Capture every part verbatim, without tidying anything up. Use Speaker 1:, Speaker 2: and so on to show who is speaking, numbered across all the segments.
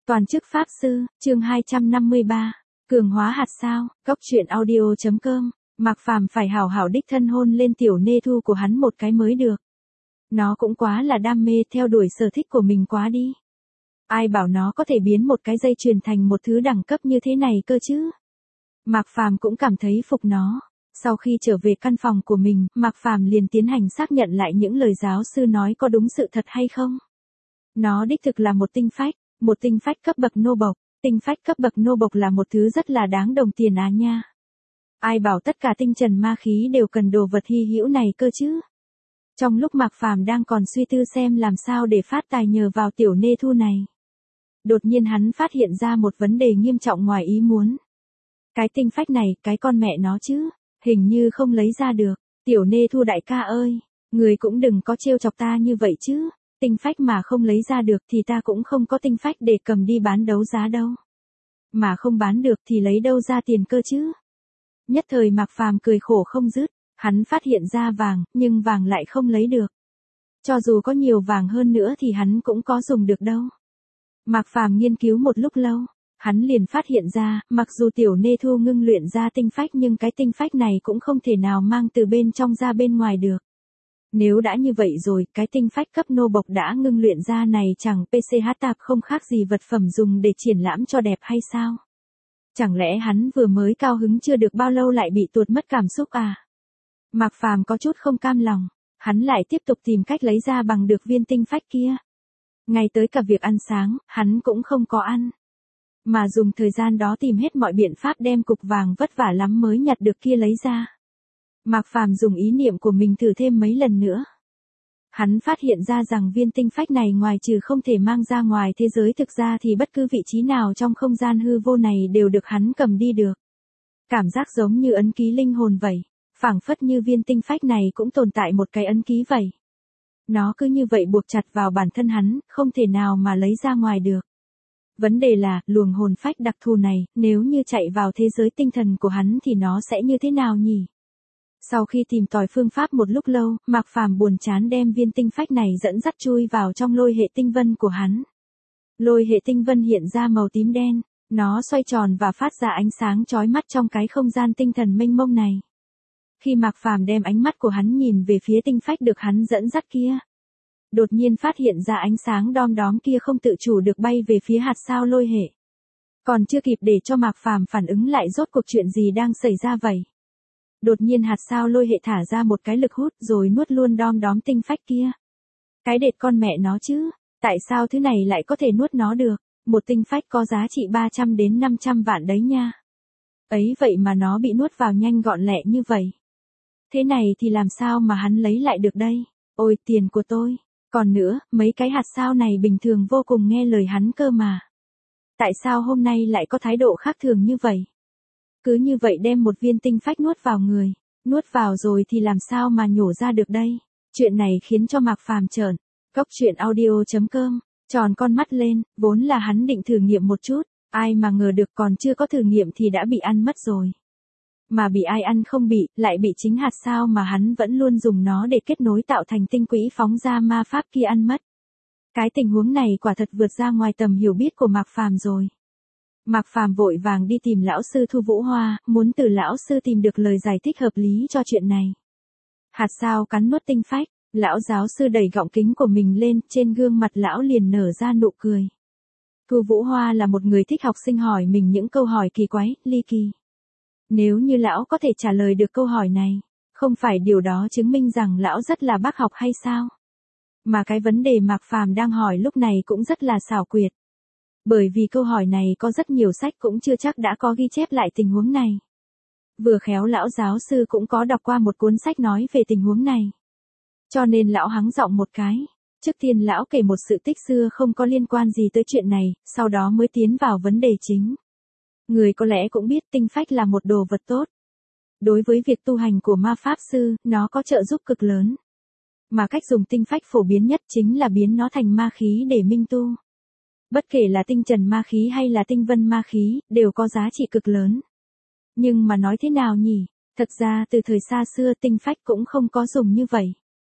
Speaker 1: Toàn chức Pháp Sư, chương hai trăm năm mươi ba. Cường hóa hạt sao, Cốc truyện audio chấm com. Mạc Phàm phải hảo hảo đích thân hôn lên tiểu nê thu của hắn một cái mới được. Nó cũng quá là đam mê theo đuổi sở thích của mình quá đi. Ai bảo nó có thể biến một cái dây chuyền thành một thứ đẳng cấp như thế này cơ chứ. Mạc Phàm cũng cảm thấy phục nó. Sau khi trở về căn phòng của mình, Mạc Phàm liền tiến hành xác nhận lại những lời giáo sư nói có đúng sự thật hay không. Nó đích thực là một tinh phách, một tinh phách cấp bậc nô bộc. Tinh phách cấp bậc nô bộc là một thứ rất là đáng đồng tiền à nha. Ai bảo tất cả tinh trần ma khí đều cần đồ vật hy hữu này cơ chứ. Trong lúc Mạc Phàm đang còn suy tư xem làm sao để phát tài nhờ vào tiểu nê thu này, đột nhiên hắn phát hiện ra một vấn đề nghiêm trọng ngoài ý muốn. Cái tinh phách này, cái con mẹ nó chứ, hình như không lấy ra được. Tiểu nê thu đại ca ơi, người cũng đừng có trêu chọc ta như vậy chứ. Tinh phách mà không lấy ra được thì ta cũng không có tinh phách để cầm đi bán đấu giá đâu. Mà không bán được thì lấy đâu ra tiền cơ chứ. Nhất thời Mạc Phàm cười khổ không dứt, hắn phát hiện ra vàng, nhưng vàng lại không lấy được. Cho dù có nhiều vàng hơn nữa thì hắn cũng có dùng được đâu. Mạc Phàm nghiên cứu một lúc lâu, hắn liền phát hiện ra, mặc dù tiểu nê thu ngưng luyện ra tinh phách nhưng cái tinh phách này cũng không thể nào mang từ bên trong ra bên ngoài được. Nếu đã như vậy rồi, cái tinh phách cấp nô bộc đã ngưng luyện ra này chẳng pê xê hát tạp không khác gì vật phẩm dùng để triển lãm cho đẹp hay sao? Chẳng lẽ hắn vừa mới cao hứng chưa được bao lâu lại bị tuột mất cảm xúc à? Mạc Phàm có chút không cam lòng, hắn lại tiếp tục tìm cách lấy ra bằng được viên tinh phách kia. Ngay tới cả việc ăn sáng, hắn cũng không có ăn. Mà dùng thời gian đó tìm hết mọi biện pháp đem cục vàng vất vả lắm mới nhặt được kia lấy ra. Mạc Phàm dùng ý niệm của mình thử thêm mấy lần nữa. Hắn phát hiện ra rằng viên tinh phách này ngoài trừ không thể mang ra ngoài thế giới thực ra thì bất cứ vị trí nào trong không gian hư vô này đều được hắn cầm đi được. Cảm giác giống như ấn ký linh hồn vậy, phảng phất như viên tinh phách này cũng tồn tại một cái ấn ký vậy. Nó cứ như vậy buộc chặt vào bản thân hắn, không thể nào mà lấy ra ngoài được. Vấn đề là, luồng hồn phách đặc thù này, nếu như chạy vào thế giới tinh thần của hắn thì nó sẽ như thế nào nhỉ? Sau khi tìm tòi phương pháp một lúc lâu, Mạc Phàm buồn chán đem viên tinh phách này dẫn dắt chui vào trong lôi hệ tinh vân của hắn. Lôi hệ tinh vân hiện ra màu tím đen, nó xoay tròn và phát ra ánh sáng chói mắt trong cái không gian tinh thần mênh mông này. Khi Mạc Phàm đem ánh mắt của hắn nhìn về phía tinh phách được hắn dẫn dắt kia, đột nhiên phát hiện ra ánh sáng đom đóm kia không tự chủ được bay về phía hạt sao lôi hệ. Còn chưa kịp để cho Mạc Phàm phản ứng lại rốt cuộc chuyện gì đang xảy ra vậy. Đột nhiên hạt sao lôi hệ thả ra một cái lực hút rồi nuốt luôn đom đóm tinh phách kia. Cái đệt con mẹ nó chứ, tại sao thứ này lại có thể nuốt nó được, một tinh phách có giá trị ba trăm đến năm trăm vạn đấy nha. Ấy vậy mà nó bị nuốt vào nhanh gọn lẹ như vậy. Thế này thì làm sao mà hắn lấy lại được đây, ôi tiền của tôi. Còn nữa, mấy cái hạt sao này bình thường vô cùng nghe lời hắn cơ mà. Tại sao hôm nay lại có thái độ khác thường như vậy? Cứ như vậy đem một viên tinh phách nuốt vào người, nuốt vào rồi thì làm sao mà nhổ ra được đây? Chuyện này khiến cho Mạc Phàm trợn. Cốc truyện audio chấm com, tròn con mắt lên, vốn là hắn định thử nghiệm một chút, ai mà ngờ được còn chưa có thử nghiệm thì đã bị ăn mất rồi. Mà bị ai ăn không bị, lại bị chính hạt sao mà hắn vẫn luôn dùng nó để kết nối tạo thành tinh quỹ phóng ra ma pháp kia ăn mất. Cái tình huống này quả thật vượt ra ngoài tầm hiểu biết của Mạc Phàm rồi. Mạc Phàm vội vàng đi tìm lão sư Thu Vũ Hoa, muốn từ lão sư tìm được lời giải thích hợp lý cho chuyện này. Hạt sao cắn nuốt tinh phách, lão giáo sư đẩy gọng kính của mình lên, trên gương mặt lão liền nở ra nụ cười. Thu Vũ Hoa là một người thích học sinh hỏi mình những câu hỏi kỳ quái, ly kỳ. Nếu như lão có thể trả lời được câu hỏi này, không phải điều đó chứng minh rằng lão rất là bác học hay sao? Mà cái vấn đề Mạc Phàm đang hỏi lúc này cũng rất là xảo quyệt. Bởi vì câu hỏi này có rất nhiều sách cũng chưa chắc đã có ghi chép lại tình huống này. Vừa khéo lão giáo sư cũng có đọc qua một cuốn sách nói về tình huống này. Cho nên lão hắng giọng một cái. Trước tiên lão kể một sự tích xưa không có liên quan gì tới chuyện này, sau đó mới tiến vào vấn đề chính. Người có lẽ cũng biết tinh phách là một đồ vật tốt. Đối với việc tu hành của ma pháp sư, nó có trợ giúp cực lớn. Mà cách dùng tinh phách phổ biến nhất chính là biến nó thành ma khí để minh tu. Bất kể là tinh trần ma khí hay là tinh vân ma khí, đều có giá trị cực lớn. Nhưng mà nói thế nào nhỉ, thật ra từ thời xa xưa tinh phách cũng không có dùng như vậy.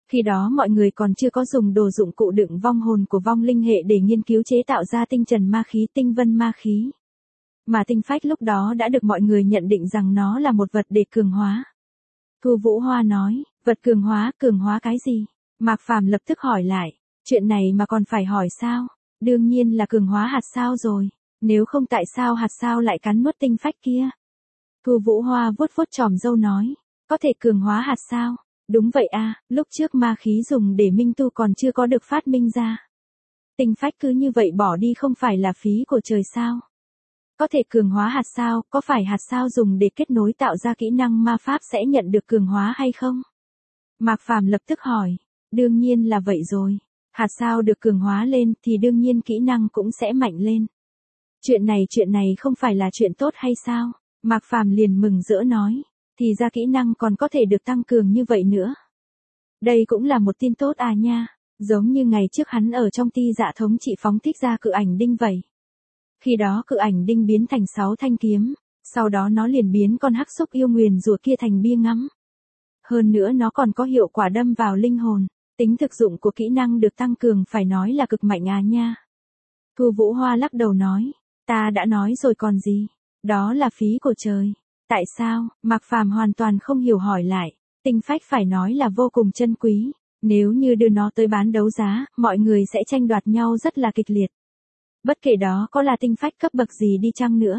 Speaker 1: Khi đó mọi người còn chưa có dùng đồ dụng cụ đựng vong hồn của vong linh hệ để nghiên cứu chế tạo ra tinh trần ma khí, tinh vân ma khí. Mà tinh phách lúc đó đã được mọi người nhận định rằng nó là một vật để cường hóa. Thu Vũ Hoa nói, vật cường hóa, cường hóa cái gì? Mạc Phàm lập tức hỏi lại, chuyện này mà còn phải hỏi sao? Đương nhiên là cường hóa hạt sao rồi, nếu không tại sao hạt sao lại cắn nuốt tinh phách kia? Thu Vũ Hoa vuốt vuốt chòm râu nói, có thể cường hóa hạt sao? Đúng vậy à, lúc trước ma khí dùng để minh tu còn chưa có được phát minh ra. Tinh phách cứ như vậy bỏ đi không phải là phí của trời sao? Có thể cường hóa hạt sao, có phải hạt sao dùng để kết nối tạo ra kỹ năng ma pháp sẽ nhận được cường hóa hay không? Mạc Phàm lập tức hỏi, đương nhiên là vậy rồi. Hạt sao được cường hóa lên thì đương nhiên kỹ năng cũng sẽ mạnh lên. Chuyện này chuyện này không phải là chuyện tốt hay sao? Mạc Phàm liền mừng rỡ nói, thì ra kỹ năng còn có thể được tăng cường như vậy nữa. Đây cũng là một tin tốt à nha, giống như ngày trước hắn ở trong Ti Dạ thống trị phóng thích ra cự ảnh đinh vậy. Khi đó cự ảnh đinh biến thành sáu thanh kiếm, sau đó nó liền biến con hắc xúc yêu nguyền rùa kia thành bia ngắm. Hơn nữa nó còn có hiệu quả đâm vào linh hồn, tính thực dụng của kỹ năng được tăng cường phải nói là cực mạnh à nha. Thu Vũ Hoa lắc đầu nói, ta đã nói rồi còn gì, đó là phí của trời. Tại sao? Mạc Phàm hoàn toàn không hiểu hỏi lại, tinh phách phải nói là vô cùng chân quý, nếu như đưa nó tới bán đấu giá, mọi người sẽ tranh đoạt nhau rất là kịch liệt. Bất kể đó có là tinh phách cấp bậc gì đi chăng nữa.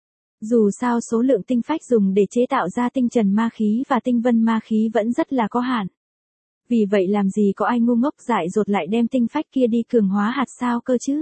Speaker 1: Dù sao số lượng tinh phách dùng để chế tạo ra tinh trần ma khí và tinh vân ma khí vẫn rất là có hạn. Vì vậy làm gì có ai ngu ngốc dại dột lại đem tinh phách kia đi cường hóa hạt sao cơ chứ?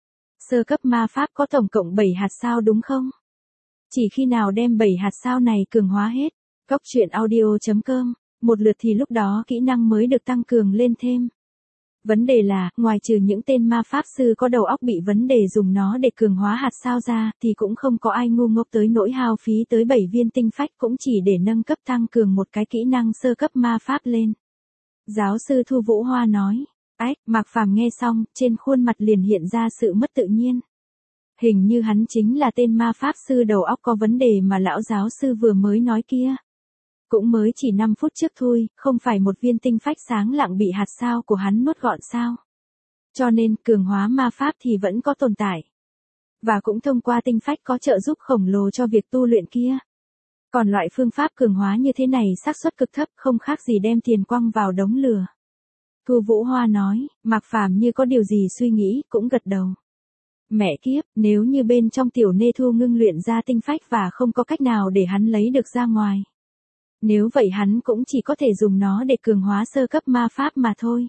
Speaker 1: Sơ cấp ma pháp có tổng cộng bảy hạt sao đúng không? Chỉ khi nào đem bảy hạt sao này cường hóa hết, Cốc Truyện Audio chấm com, một lượt thì lúc đó kỹ năng mới được tăng cường lên thêm. Vấn đề là, ngoài trừ những tên ma pháp sư có đầu óc bị vấn đề dùng nó để cường hóa hạt sao ra, thì cũng không có ai ngu ngốc tới nỗi hao phí tới bảy viên tinh phách cũng chỉ để nâng cấp tăng cường một cái kỹ năng sơ cấp ma pháp lên. Giáo sư Thu Vũ Hoa nói, ách, Mạc Phàm nghe xong, trên khuôn mặt liền hiện ra sự mất tự nhiên. Hình như hắn chính là tên ma pháp sư đầu óc có vấn đề mà lão giáo sư vừa mới nói kia. Cũng mới chỉ năm phút trước thôi, không phải một viên tinh phách sáng lạng bị hạt sao của hắn nuốt gọn sao. Cho nên, cường hóa ma pháp thì vẫn có tồn tại. Và cũng thông qua tinh phách có trợ giúp khổng lồ cho việc tu luyện kia. Còn loại phương pháp cường hóa như thế này xác suất cực thấp, không khác gì đem tiền quăng vào đống lửa. Thu Vũ Hoa nói, Mạc Phàm như có điều gì suy nghĩ, cũng gật đầu. Mẹ kiếp, nếu như bên trong tiểu nê thu ngưng luyện ra tinh phách và không có cách nào để hắn lấy được ra ngoài. Nếu vậy hắn cũng chỉ có thể dùng nó để cường hóa sơ cấp ma pháp mà thôi.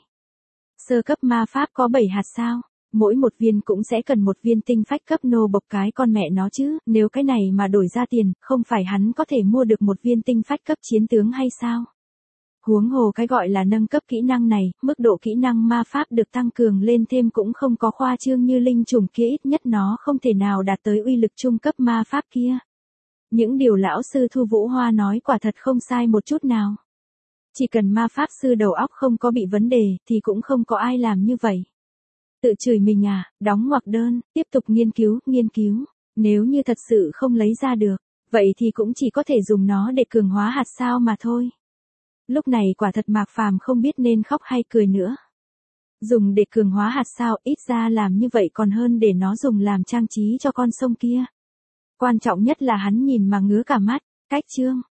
Speaker 1: Sơ cấp ma pháp có bảy hạt sao, mỗi một viên cũng sẽ cần một viên tinh phách cấp nô bộc cái con mẹ nó chứ, nếu cái này mà đổi ra tiền, không phải hắn có thể mua được một viên tinh phách cấp chiến tướng hay sao? Huống hồ cái gọi là nâng cấp kỹ năng này, mức độ kỹ năng ma pháp được tăng cường lên thêm cũng không có khoa trương như linh trùng kia, ít nhất nó không thể nào đạt tới uy lực trung cấp ma pháp kia. Những điều lão sư Thu Vũ Hoa nói quả thật không sai một chút nào. Chỉ cần ma pháp sư đầu óc không có bị vấn đề, thì cũng không có ai làm như vậy. Tự chửi mình à, đóng ngoặc đơn, tiếp tục nghiên cứu, nghiên cứu. Nếu như thật sự không lấy ra được, vậy thì cũng chỉ có thể dùng nó để cường hóa hạt sao mà thôi. Lúc này quả thật Mạc Phàm không biết nên khóc hay cười nữa. Dùng để cường hóa hạt sao, ít ra làm như vậy còn hơn để nó dùng làm trang trí cho con sông kia. Quan trọng nhất là hắn nhìn mà ngứa cả mắt. Cách chương